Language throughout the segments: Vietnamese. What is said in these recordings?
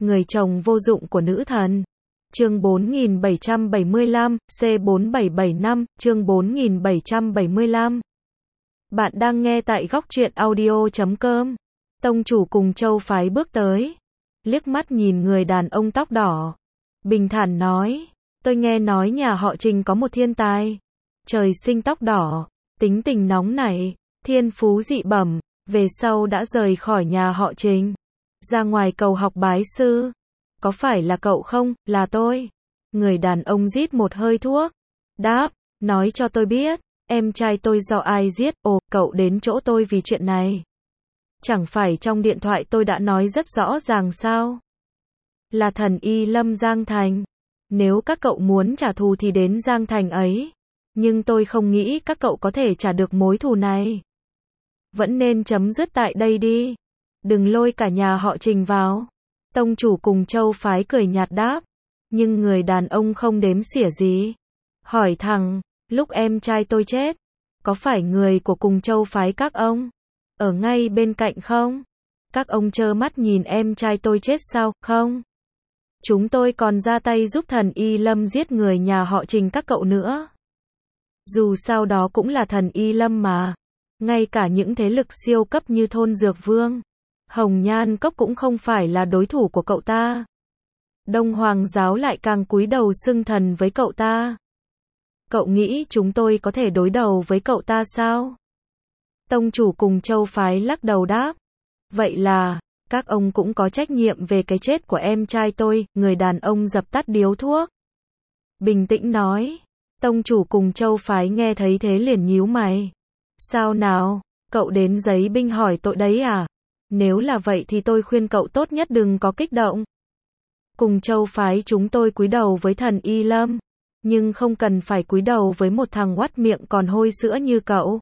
người chồng vô dụng của nữ thần. Chương 4775, C4775, chương 4775. Bạn đang nghe tại góc truyện audio.com. Tông chủ cùng châu phái bước tới, liếc mắt nhìn người đàn ông tóc đỏ, bình thản nói, tôi nghe nói nhà họ Trình có một thiên tài, trời sinh tóc đỏ, tính tình nóng nảy, thiên phú dị bẩm, về sau đã rời khỏi nhà họ Trình, ra ngoài cầu học bái sư. Có phải là cậu không? Là tôi. Người đàn ông rít một hơi thuốc, đáp, nói cho tôi biết, em trai tôi do ai giết? Ồ, cậu đến chỗ tôi vì chuyện này. Chẳng phải trong điện thoại tôi đã nói rất rõ ràng sao? Là thần y Lâm Giang Thành. Nếu các cậu muốn trả thù thì đến Giang Thành ấy. Nhưng tôi không nghĩ các cậu có thể trả được mối thù này. Vẫn nên chấm dứt tại đây đi. Đừng lôi cả nhà họ Trình vào. Tông chủ cùng châu phái cười nhạt đáp. Nhưng người đàn ông không đếm xỉa gì. Hỏi thẳng, lúc em trai tôi chết, có phải người của cùng châu phái các ông ở ngay bên cạnh không? Các ông trơ mắt nhìn em trai tôi chết sao? Không. Chúng tôi còn ra tay giúp thần y Lâm giết người nhà họ Trình các cậu nữa. Dù sao đó cũng là thần y Lâm mà. Ngay cả những thế lực siêu cấp như thôn Dược Vương, Hồng Nhan Cốc cũng không phải là đối thủ của cậu ta. Đông Hoàng giáo lại càng cúi đầu xưng thần với cậu ta. Cậu nghĩ chúng tôi có thể đối đầu với cậu ta sao? Tông chủ cùng châu phái lắc đầu đáp. Vậy là, các ông cũng có trách nhiệm về cái chết của em trai tôi. Người đàn ông dập tắt điếu thuốc, bình tĩnh nói. Tông chủ cùng châu phái nghe thấy thế liền nhíu mày. Sao nào, cậu đến giấy binh hỏi tội đấy à? Nếu là vậy thì tôi khuyên cậu tốt nhất đừng có kích động. Cùng châu phái chúng tôi cúi đầu với thần y Lâm, nhưng không cần phải cúi đầu với một thằng oắt miệng còn hôi sữa như cậu.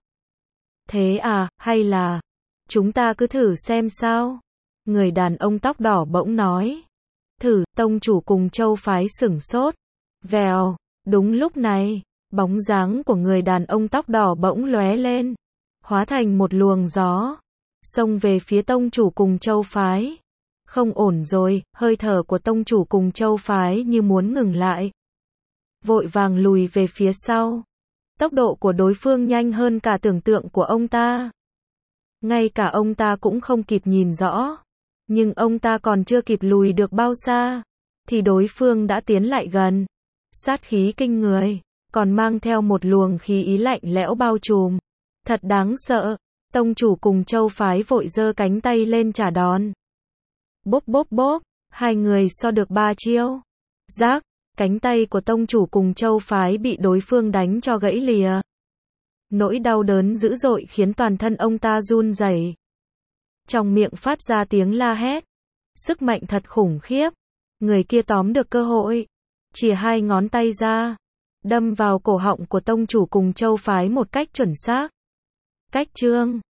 Thế à, hay là chúng ta cứ thử xem sao? Người đàn ông tóc đỏ bỗng nói. Thử, tông chủ cùng châu phái sửng sốt. Vèo, đúng lúc này, bóng dáng của người đàn ông tóc đỏ bỗng lóe lên, hóa thành một luồng gió, xông về phía tông chủ cùng châu phái. Không ổn rồi, hơi thở của tông chủ cùng châu phái như muốn ngừng lại. Vội vàng lùi về phía sau. Tốc độ của đối phương nhanh hơn cả tưởng tượng của ông ta. Ngay cả ông ta cũng không kịp nhìn rõ. Nhưng ông ta còn chưa kịp lùi được bao xa, thì đối phương đã tiến lại gần. Sát khí kinh người, còn mang theo một luồng khí ý lạnh lẽo bao trùm. Thật đáng sợ. Tông chủ cùng châu phái vội giơ cánh tay lên trả đòn. Bốp bốp bốp, hai người so được 3 chiêu. Rác, cánh tay của tông chủ cùng châu phái bị đối phương đánh cho gãy lìa. Nỗi đau đớn dữ dội khiến toàn thân ông ta run rẩy. Trong miệng phát ra tiếng la hét. Sức mạnh thật khủng khiếp. Người kia tóm được cơ hội, chìa hai ngón tay ra, đâm vào cổ họng của tông chủ cùng châu phái một cách chuẩn xác. Cách chương